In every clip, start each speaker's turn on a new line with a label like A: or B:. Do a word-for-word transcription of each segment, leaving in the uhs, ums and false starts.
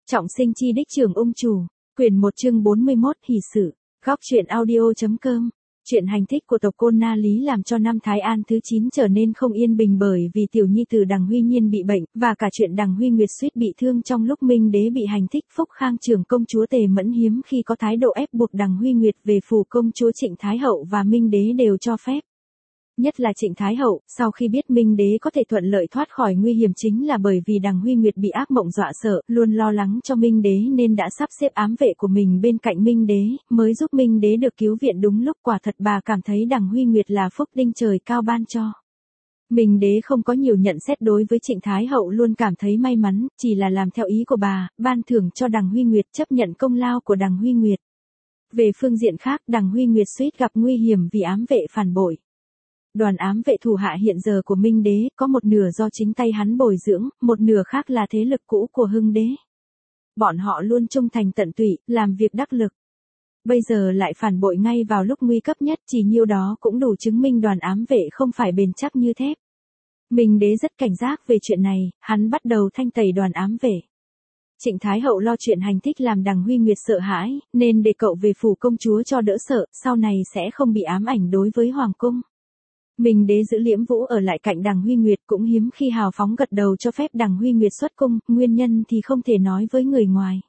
A: Trọng sinh chi đích trưởng ung chủ, quyển một chương bốn mươi mốt hỷ sự, góc truyện audio.com. Chuyện hành thích của tộc Côn Na Lý làm cho năm Thái An thứ chín trở nên không yên bình bởi vì tiểu nhi tử Đằng Huy Nhiên bị bệnh, và cả chuyện Đằng Huy Nguyệt suýt bị thương trong lúc Minh Đế bị hành thích. Phúc Khang trưởng công chúa Tề Mẫn hiếm khi có thái độ ép buộc Đằng Huy Nguyệt về phủ công chúa Trịnh Thái Hậu và Minh Đế đều cho phép. Nhất là Trịnh Thái Hậu, sau khi biết Minh Đế có thể thuận lợi thoát khỏi nguy hiểm chính là bởi vì Đằng Huy Nguyệt bị ác mộng dọa sợ, luôn lo lắng cho Minh Đế nên đã sắp xếp ám vệ của mình bên cạnh Minh Đế, mới giúp Minh Đế được cứu viện đúng lúc. Quả thật bà cảm thấy Đằng Huy Nguyệt là phúc đinh trời cao ban cho. Minh Đế không có nhiều nhận xét đối với Trịnh Thái Hậu, luôn cảm thấy may mắn, chỉ là làm theo ý của bà, ban thưởng cho Đằng Huy Nguyệt, chấp nhận công lao của Đằng Huy Nguyệt. Về phương diện khác, Đằng Huy Nguyệt suýt gặp nguy hiểm vì ám vệ phản bội. Đoàn ám vệ thủ hạ hiện giờ của Minh Đế, có một nửa do chính tay hắn bồi dưỡng, một nửa khác là thế lực cũ của Hưng Đế. Bọn họ luôn trung thành tận tụy, làm việc đắc lực. Bây giờ lại phản bội ngay vào lúc nguy cấp nhất, chỉ nhiêu đó cũng đủ chứng minh đoàn ám vệ không phải bền chắc như thép. Minh Đế rất cảnh giác về chuyện này, hắn bắt đầu thanh tẩy đoàn ám vệ. Trịnh Thái Hậu lo chuyện hành thích làm Đằng Huy Nguyệt sợ hãi, nên để cậu về phủ công chúa cho đỡ sợ, sau này sẽ không bị ám ảnh đối với Hoàng cung. Minh Đế giữ Liễm Vũ ở lại cạnh Đằng Huy Nguyệt, cũng hiếm khi hào phóng gật đầu cho phép Đằng Huy Nguyệt xuất cung, nguyên nhân thì không thể nói với người ngoài.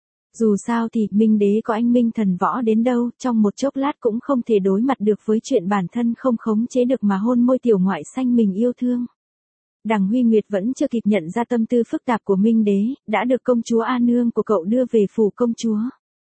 A: Dù sao thì Minh Đế có anh minh thần võ đến đâu, trong một chốc lát cũng không thể đối mặt được với chuyện bản thân không khống chế được mà hôn môi tiểu ngoại xanh mình yêu thương. Đằng Huy Nguyệt vẫn chưa kịp nhận ra tâm tư phức tạp của Minh Đế, đã được công chúa A Nương của cậu đưa về phủ công chúa.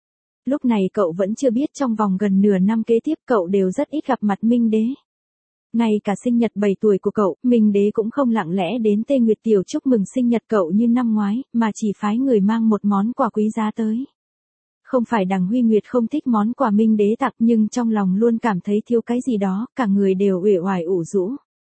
A: Lúc này cậu vẫn chưa biết trong vòng gần nửa năm kế tiếp cậu đều rất ít gặp mặt Minh Đế. Ngay cả sinh nhật bảy tuổi của cậu, Minh Đế cũng không lặng lẽ đến Tê Nguyệt Tiểu chúc mừng sinh nhật cậu như năm ngoái, mà chỉ phái người mang một món quà quý giá tới. Không phải Đằng Huy Nguyệt không thích món quà Minh Đế tặng, nhưng trong lòng luôn cảm thấy thiếu cái gì đó, cả người đều uể oải ủ rũ.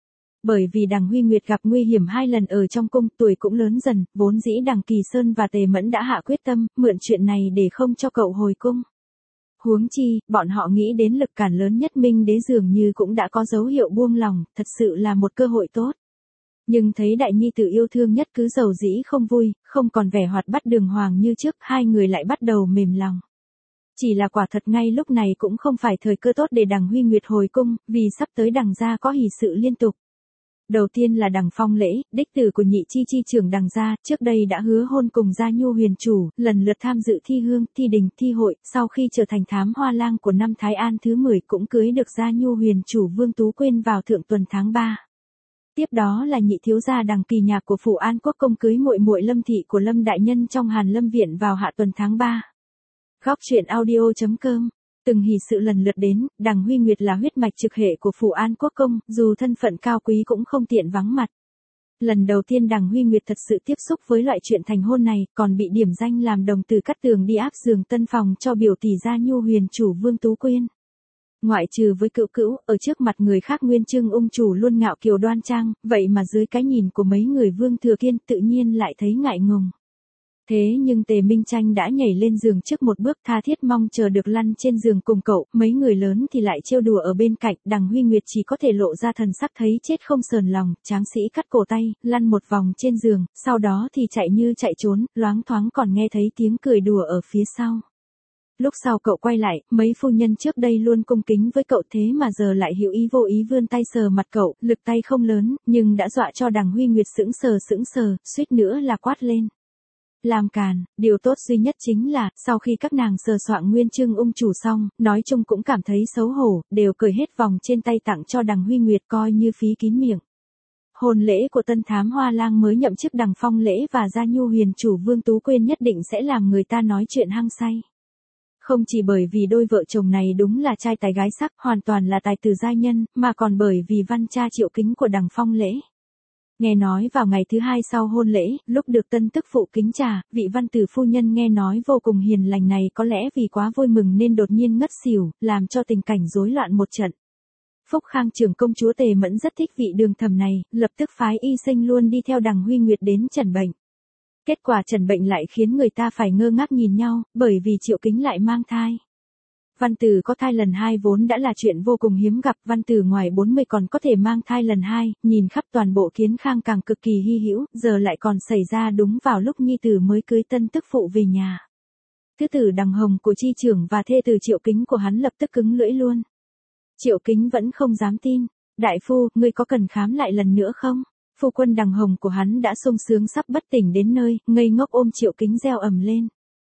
A: Bởi vì Đằng Huy Nguyệt gặp nguy hiểm hai lần ở trong cung, tuổi cũng lớn dần, vốn dĩ Đằng Kỳ Sơn và Tề Mẫn đã hạ quyết tâm, mượn chuyện này để không cho cậu hồi cung. Huống chi, bọn họ nghĩ đến lực cản lớn nhất Minh Đế dường như cũng đã có dấu hiệu buông lòng, thật sự là một cơ hội tốt. Nhưng thấy đại nhi tử yêu thương nhất cứ giàu dĩ không vui, không còn vẻ hoạt bát đường hoàng như trước, hai người lại bắt đầu mềm lòng. Chỉ là quả thật ngay lúc này cũng không phải thời cơ tốt để Đằng Huy Nguyệt hồi cung, vì sắp tới Đằng gia có hỷ sự liên tục. Đầu tiên là Đằng Phong Lễ, đích tử của nhị chi chi trưởng Đằng gia, trước đây đã hứa hôn cùng Gia Nhu Huyền chủ, lần lượt tham dự thi hương, thi đình, thi hội, sau khi trở thành thám hoa lang của năm Thái An thứ mười cũng cưới được Gia Nhu Huyền chủ Vương Tú Quyên vào thượng tuần tháng ba. Tiếp đó là nhị thiếu gia Đằng Kỳ Nhạc của phủ An Quốc công cưới muội muội Lâm thị của Lâm đại nhân trong Hàn Lâm viện vào hạ tuần tháng ba. Góc truyện audio.com. Từng hỷ sự lần lượt đến, Đằng Huy Nguyệt là huyết mạch trực hệ của phủ An Quốc công, dù thân phận cao quý cũng không tiện vắng mặt. Lần đầu tiên Đằng Huy Nguyệt thật sự tiếp xúc với loại chuyện thành hôn này, còn bị điểm danh làm đồng từ cắt tường đi áp giường tân phòng cho biểu tỷ Gia Nhu Huyền chủ Vương Tú Quyên. Ngoại trừ với cữu cữu, ở trước mặt người khác Nguyên Chương ung chủ luôn ngạo kiều đoan trang, vậy mà dưới cái nhìn của mấy người Vương Thừa Kiên tự nhiên lại thấy ngại ngùng. Thế nhưng Tề Minh Tranh đã nhảy lên giường trước một bước, tha thiết mong chờ được lăn trên giường cùng cậu, mấy người lớn thì lại trêu đùa ở bên cạnh. Đằng Huy Nguyệt chỉ có thể lộ ra thần sắc thấy chết không sờn lòng, tráng sĩ cắt cổ tay, lăn một vòng trên giường, sau đó thì chạy như chạy trốn, loáng thoáng còn nghe thấy tiếng cười đùa ở phía sau. Lúc sau cậu quay lại, mấy phu nhân trước đây luôn cung kính với cậu thế mà giờ lại hữu ý vô ý vươn tay sờ mặt cậu, lực tay không lớn, nhưng đã dọa cho Đằng Huy Nguyệt sững sờ sững sờ, suýt nữa là quát lên. Làm càn, điều tốt duy nhất chính là, sau khi các nàng sờ soạng Nguyên Chương ung chủ xong, nói chung cũng cảm thấy xấu hổ, đều cởi hết vòng trên tay tặng cho Đằng Huy Nguyệt coi như phí kín miệng. Hôn lễ của tân thám hoa lang mới nhậm chức Đằng Phong Lễ và Gia Nhu Huyền chủ Vương Tú Quyên nhất định sẽ làm người ta nói chuyện hăng say. Không chỉ bởi vì đôi vợ chồng này đúng là trai tài gái sắc, hoàn toàn là tài tử giai nhân, mà còn bởi vì văn cha Triệu Kính của Đằng Phong Lễ. Nghe nói vào ngày thứ hai sau hôn lễ, lúc được tân tức phụ kính trà, vị văn tử phu nhân nghe nói vô cùng hiền lành này có lẽ vì quá vui mừng nên đột nhiên ngất xỉu, làm cho tình cảnh rối loạn một trận. Phúc Khang trưởng công chúa Tề Mẫn rất thích vị đường thầm này, lập tức phái y sinh luôn đi theo Đằng Huy Nguyệt đến chẩn bệnh. Kết quả chẩn bệnh lại khiến người ta phải ngơ ngác nhìn nhau, bởi vì Triệu Kính lại mang thai. Văn Tử có thai lần hai vốn đã là chuyện vô cùng hiếm gặp, Văn Tử ngoài bốn mươi còn có thể mang thai lần hai, nhìn khắp toàn bộ Kiến Khang càng cực kỳ hy hữu, giờ lại còn xảy ra đúng vào lúc nhi tử mới cưới tân tức phụ về nhà. Thứ tử Đằng Hồng của chi trưởng và thê tử Triệu Kính của hắn lập tức cứng lưỡi luôn. Triệu Kính vẫn không dám tin, đại phu, ngươi có cần khám lại lần nữa không? Phu quân Đằng Hồng của hắn đã sung sướng sắp bất tỉnh đến nơi, ngây ngốc ôm Triệu Kính reo ầm lên.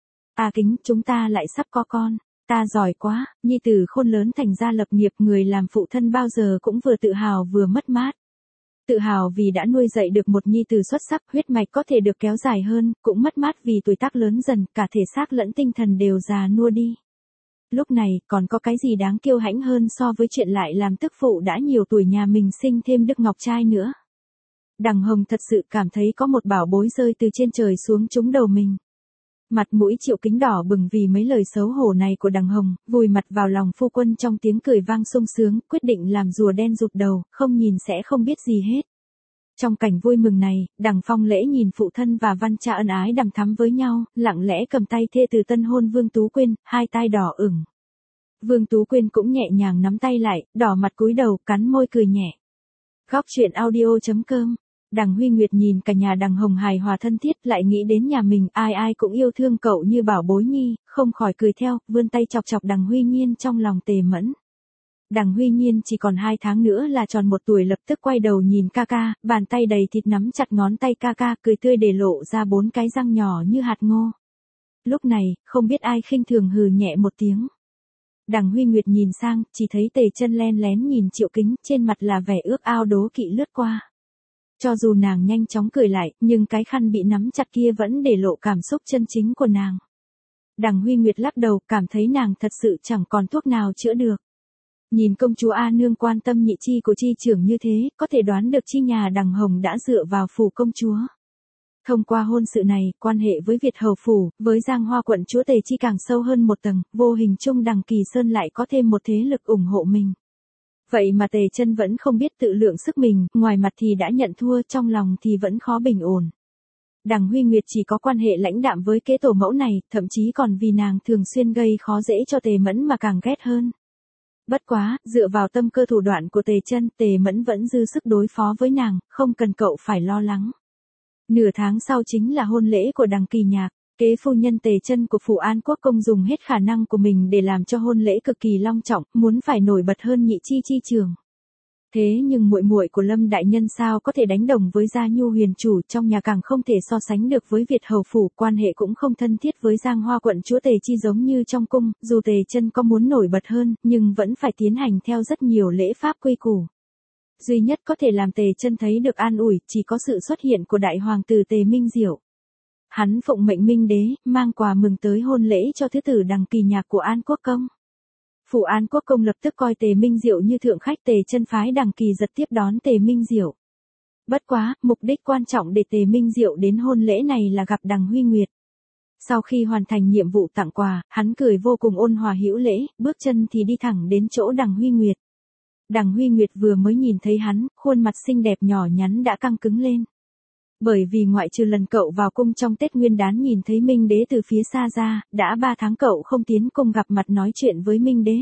A: À Kính, chúng ta lại sắp có con. Ta giỏi quá, nhi tử khôn lớn thành ra lập nghiệp, người làm phụ thân bao giờ cũng vừa tự hào vừa mất mát. Tự hào vì đã nuôi dạy được một nhi tử xuất sắc, huyết mạch có thể được kéo dài hơn, cũng mất mát vì tuổi tác lớn dần, cả thể xác lẫn tinh thần đều già nua đi. Lúc này, còn có cái gì đáng kiêu hãnh hơn so với chuyện lại làm tức phụ đã nhiều tuổi nhà mình sinh thêm Đức Ngọc trai nữa. Đằng Hồng thật sự cảm thấy có một bảo bối rơi từ trên trời xuống trúng đầu mình. Mặt mũi Triệu Kính đỏ bừng vì mấy lời xấu hổ này của Đằng Hồng, vùi mặt vào lòng phu quân trong tiếng cười vang sung sướng, quyết định làm rùa đen rụt đầu, không nhìn sẽ không biết gì hết. Trong cảnh vui mừng này, Đằng Phong Lễ nhìn phụ thân và văn cha ân ái đằm thắm với nhau, lặng lẽ cầm tay thê từ tân hôn Vương Tú Quyên, hai tai đỏ ửng. Vương Tú Quyên cũng nhẹ nhàng nắm tay lại, đỏ mặt cúi đầu, cắn môi cười nhẹ. Góc truyện audio chấm com. Đằng Huy Nguyệt nhìn cả nhà Đằng Hồng hài hòa thân thiết, lại nghĩ đến nhà mình, ai ai cũng yêu thương cậu như bảo bối nhi, không khỏi cười theo, vươn tay chọc chọc Đằng Huy Nhiên trong lòng Tề Mẫn. Đằng Huy Nhiên chỉ còn hai tháng nữa là tròn một tuổi, lập tức quay đầu nhìn ca ca, bàn tay đầy thịt nắm chặt ngón tay ca ca, cười tươi để lộ ra bốn cái răng nhỏ như hạt ngô. Lúc này, không biết ai khinh thường hừ nhẹ một tiếng. Đằng Huy Nguyệt nhìn sang, chỉ thấy Tề Chân len lén nhìn Triệu Kính, trên mặt là vẻ ước ao đố kỵ lướt qua. Cho dù nàng nhanh chóng cười lại, nhưng cái khăn bị nắm chặt kia vẫn để lộ cảm xúc chân chính của nàng. Đằng Huy Nguyệt lắc đầu, cảm thấy nàng thật sự chẳng còn thuốc nào chữa được. Nhìn công chúa A Nương quan tâm nhị chi của chi trưởng như thế, có thể đoán được chi nhà Đằng Hồng đã dựa vào phủ công chúa. Thông qua hôn sự này, quan hệ với Việt Hầu Phủ, với Giang Hoa quận chúa Tề Chi càng sâu hơn một tầng, vô hình chung Đằng Kỳ Sơn lại có thêm một thế lực ủng hộ mình. Vậy mà Tề Chân vẫn không biết tự lượng sức mình, ngoài mặt thì đã nhận thua, trong lòng thì vẫn khó bình ổn. Đằng Huy Nguyệt chỉ có quan hệ lãnh đạm với kế tổ mẫu này, thậm chí còn vì nàng thường xuyên gây khó dễ cho Tề Mẫn mà càng ghét hơn. Bất quá, dựa vào tâm cơ thủ đoạn của Tề Chân, Tề Mẫn vẫn dư sức đối phó với nàng, không cần cậu phải lo lắng. Nửa tháng sau chính là hôn lễ của Đằng Kỳ Nhạc. Kế phu nhân Tề Chân của phủ An Quốc công dùng hết khả năng của mình để làm cho hôn lễ cực kỳ long trọng, muốn phải nổi bật hơn nhị chi chi trường. Thế nhưng muội muội của Lâm đại nhân sao có thể đánh đồng với Gia Nhu huyền chủ, trong nhà càng không thể so sánh được với Việt Hầu Phủ, quan hệ cũng không thân thiết với Giang Hoa quận chúa Tề Chi giống như trong cung, dù Tề Chân có muốn nổi bật hơn, nhưng vẫn phải tiến hành theo rất nhiều lễ pháp quy củ. Duy nhất có thể làm Tề Chân thấy được an ủi, chỉ có sự xuất hiện của đại hoàng tử Tề Minh Diệu. Hắn phụng mệnh Minh đế, mang quà mừng tới hôn lễ cho thứ tử Đằng Kỳ Nhạc của An Quốc công. Phủ An Quốc công lập tức coi Tề Minh Diệu như thượng khách, Tề Chân phái Đằng Kỳ Giật tiếp đón Tề Minh Diệu. Bất quá, mục đích quan trọng để Tề Minh Diệu đến hôn lễ này là gặp Đằng Huy Nguyệt. Sau khi hoàn thành nhiệm vụ tặng quà, hắn cười vô cùng ôn hòa hữu lễ, bước chân thì đi thẳng đến chỗ Đằng Huy Nguyệt. Đằng Huy Nguyệt vừa mới nhìn thấy hắn, khuôn mặt xinh đẹp nhỏ nhắn đã căng cứng lên. Bởi vì ngoại trừ lần cậu vào cung trong Tết Nguyên Đán nhìn thấy Minh đế từ phía xa ra, đã ba tháng cậu không tiến cung gặp mặt nói chuyện với Minh đế.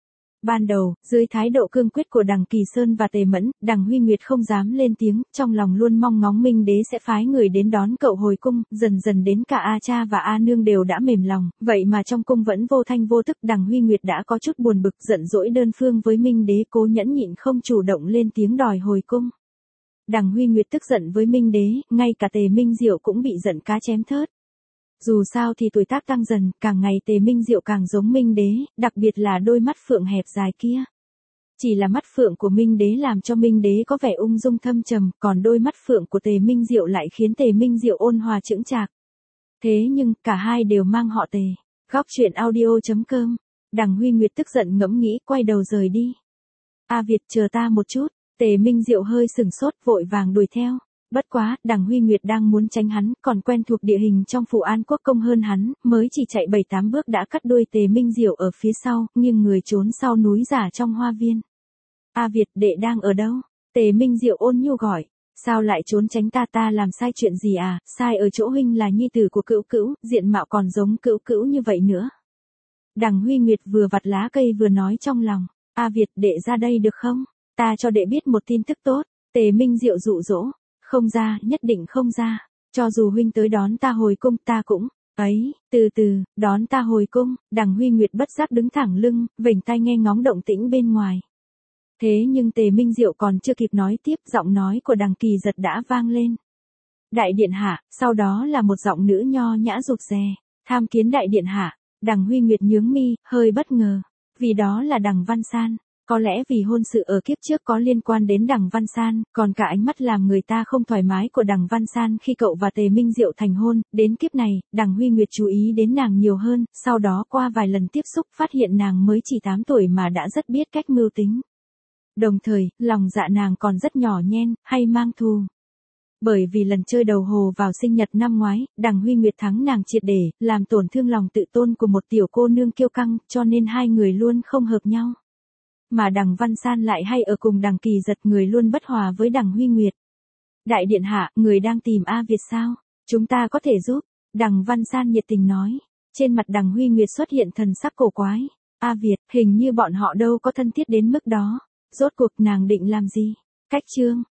A: Ban đầu, dưới thái độ cương quyết của Đằng Kỳ Sơn và Tề Mẫn, Đằng Huy Nguyệt không dám lên tiếng, trong lòng luôn mong ngóng Minh đế sẽ phái người đến đón cậu hồi cung, dần dần đến cả A Cha và A Nương đều đã mềm lòng, vậy mà trong cung vẫn vô thanh vô tức. Đằng Huy Nguyệt đã có chút buồn bực, giận dỗi đơn phương với Minh đế, cố nhẫn nhịn không chủ động lên tiếng đòi hồi cung. Đằng Huy Nguyệt tức giận với Minh đế, ngay cả Tề Minh Diệu cũng bị giận cá chém thớt. Dù sao thì tuổi tác tăng dần, càng ngày Tề Minh Diệu càng giống Minh đế, đặc biệt là đôi mắt phượng hẹp dài kia. Chỉ là mắt phượng của Minh đế làm cho Minh đế có vẻ ung dung thâm trầm, còn đôi mắt phượng của Tề Minh Diệu lại khiến Tề Minh Diệu ôn hòa chững chạc. Thế nhưng, cả hai đều mang họ Tề. Góc truyện audio chấm com. Đằng Huy Nguyệt tức giận ngẫm nghĩ, quay đầu rời đi. A Việt, chờ ta một chút. Tề Minh Diệu hơi sừng sốt, vội vàng đuổi theo. Bất quá, Đằng Huy Nguyệt đang muốn tránh hắn, còn quen thuộc địa hình trong phủ An Quốc công hơn hắn, mới chỉ chạy bảy tám bước đã cắt đuôi Tề Minh Diệu ở phía sau, nhưng người trốn sau núi giả trong hoa viên. A Việt, đệ đang ở đâu? Tề Minh Diệu ôn nhu gọi. Sao lại trốn tránh ta, ta làm sai chuyện gì à? Sai ở chỗ huynh là nhi tử của Cữu Cữu, diện mạo còn giống Cữu Cữu như vậy nữa. Đằng Huy Nguyệt vừa vặt lá cây vừa nói trong lòng, A Việt đệ ra đây được không? Ta cho đệ biết một tin tức tốt. Tề Minh Diệu dụ dỗ, không ra, nhất định không ra. Cho dù huynh tới đón ta hồi cung ta cũng, ấy, từ từ, đón ta hồi cung. Đằng Huy Nguyệt bất giác đứng thẳng lưng, vểnh tai nghe ngóng động tĩnh bên ngoài. Thế nhưng Tề Minh Diệu còn chưa kịp nói tiếp, giọng nói của Đằng Kỳ Giật đã vang lên. Đại điện hạ, sau đó là một giọng nữ nho nhã rụt rè, tham kiến đại điện hạ. Đằng Huy Nguyệt nhướng mi, hơi bất ngờ, vì đó là Đằng Văn San. Có lẽ vì hôn sự ở kiếp trước có liên quan đến Đằng Văn San, còn cả ánh mắt làm người ta không thoải mái của Đằng Văn San khi cậu và Tề Minh Diệu thành hôn, đến kiếp này, Đằng Huy Nguyệt chú ý đến nàng nhiều hơn, sau đó qua vài lần tiếp xúc phát hiện nàng mới chỉ tám tuổi mà đã rất biết cách mưu tính. Đồng thời, lòng dạ nàng còn rất nhỏ nhen, hay mang thù. Bởi vì lần chơi đầu hồ vào sinh nhật năm ngoái, Đằng Huy Nguyệt thắng nàng triệt để, làm tổn thương lòng tự tôn của một tiểu cô nương kiêu căng, cho nên hai người luôn không hợp nhau. Mà Đằng Văn San lại hay ở cùng Đằng Kỳ Giật, người luôn bất hòa với Đằng Huy Nguyệt. Đại điện hạ, người đang tìm A Việt sao? Chúng ta có thể giúp. Đằng Văn San nhiệt tình nói. Trên mặt Đằng Huy Nguyệt xuất hiện thần sắc cổ quái. A Việt, hình như bọn họ đâu có thân thiết đến mức đó. Rốt cuộc nàng định làm gì? Cách chương.